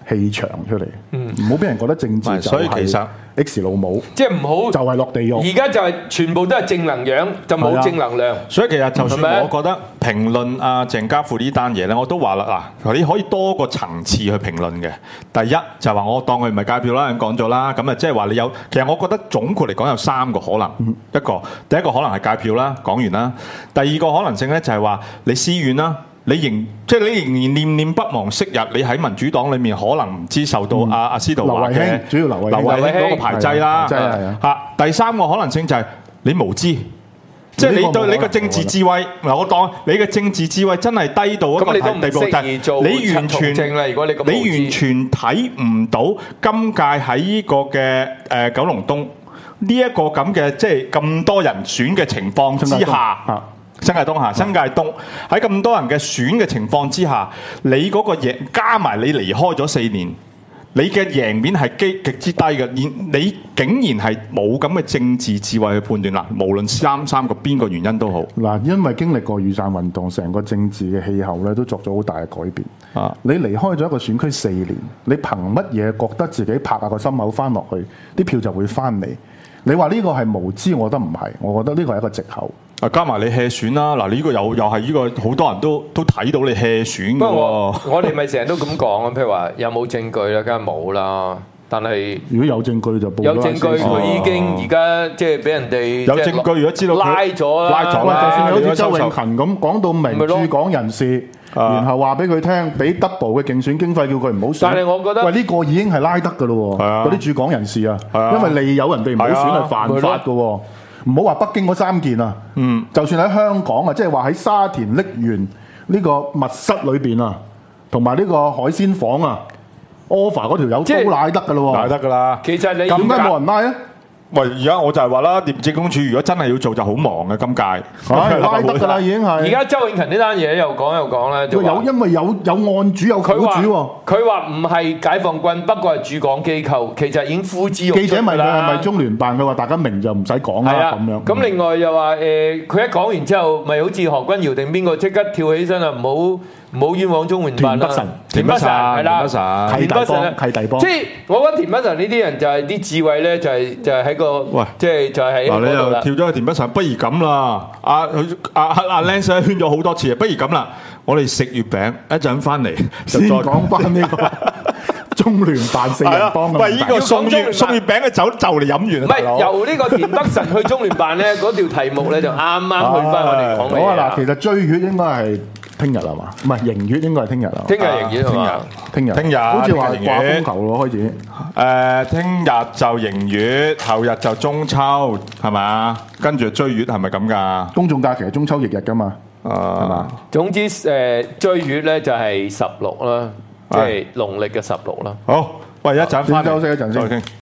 氣場出嚟，唔好俾人覺得政治就所以其實係 X 老母， 即係唔好就係落地獄。 而家就係全部都係正能量，就冇正能量。 所以其實就係咪算我覺得評論阿鄭家富呢單嘢咧，我都話啦嗱，你可以多個層次去評論嘅。第一就係話我當佢唔係戒票啦，已經講咗啦。咁啊，即係話你有，其實我覺得總括嚟講有3個可能。第一個可能係戒票啦，講完啦。第二個可能性咧就係話你私怨啦。你仍然念念不忘昔日，你喺民主黨裏面可能唔知受到阿司徒華嘅主要劉慧卿嗰個排擠啦。第三個可能性就係你無知，即係你對你個政治智慧，我當你嘅政治智慧真係低到一個地步，但係你完全睇唔到今屆喺呢個嘅九龍東呢一個咁嘅即係咁多人選嘅情況之下。新界東喺咁多人嘅選嘅情況之下，你嗰個贏加埋你離開咗4年，你嘅贏面係極之低嘅。你竟然係冇咁嘅政治智慧去判斷啦。無論三個邊個原因都好。嗱，因為經歷過雨傘運動，成個政治嘅氣候咧都作咗好大嘅改變。你離開咗一個選區4年，你憑乜嘢覺得自己拍下個心口翻落去，啲票就會翻嚟？你話呢個係無知，我覺得唔係，我覺得呢個係一個藉口。加埋你 hea 選啦，嗱呢個又係呢個好多人都睇到你 hea 選嘅喎。不過我哋咪成日都咁講啊，譬如話有冇證據咧，梗係冇啦。但係如果有證據就報。 有證據佢已經而家即係俾人哋有證據，如果知道拉咗啦。 就算你好似周永勤咁講到明駐港人士，然後話俾佢聽，俾 double 嘅競選經費，叫佢唔好選。但係我覺得，喂呢個已經係拉得㗎咯喎，嗰啲駐港人士啊，因為利誘人哋唔好選係犯法㗎喎。唔好話北京嗰3件啊，就算喺香港啊，即係話喺沙田瀝源呢個密室裏邊啊，同埋呢個海鮮房啊 ，offer 嗰條友都拉得㗎咯喎， 拉得㗎啦。 其實你點解冇人拉啊？ 喂，而家我就係話啦，廉政公署如果真係要做就好忙嘅今屆， 拉得㗎啦已經係。 而家周永勤呢單嘢又講咧，就因為有案主有苦主喎。 佢話唔係解放軍，不過係駐港機構，其實已經呼之欲出啦。 記者問佢係咪中聯辦，佢話大家明就唔使講啦咁樣。 咁另外又話佢一講完之後，咪好似何君堯定邊個即刻跳起身啊！唔好冤枉中聯辦啦。田北辰係啦， 契弟幫。 即係我覺得田北辰呢啲人就係啲智慧咧，就係喺個即係就係喺嗰度啦。 你又跳咗去田北辰，不如咁啦。阿 Lance 圈咗好多次啊，不如咁啦，我哋食月餅一陣翻嚟先講翻呢個中聯辦4人幫。 喂，呢個送月餅嘅酒就嚟飲完啦。 唔係由呢個田北辰去中聯辦咧，嗰條題目咧就啱啱去翻我哋講嘅。 好啊嗱，其實追月應該係聽日係嘛？唔係迎月應該係聽日啊。 聽日迎月係嘛？ 聽日好似話掛風球咯開始。 聽日就迎月，後日就中秋係嘛？跟住追月係咪咁㗎？ 公眾假期係中秋翌日㗎嘛？係嘛？ 總之追月咧就係16啦，即係農曆嘅16啦。 好，喂，一陣翻嚟休息一陣先。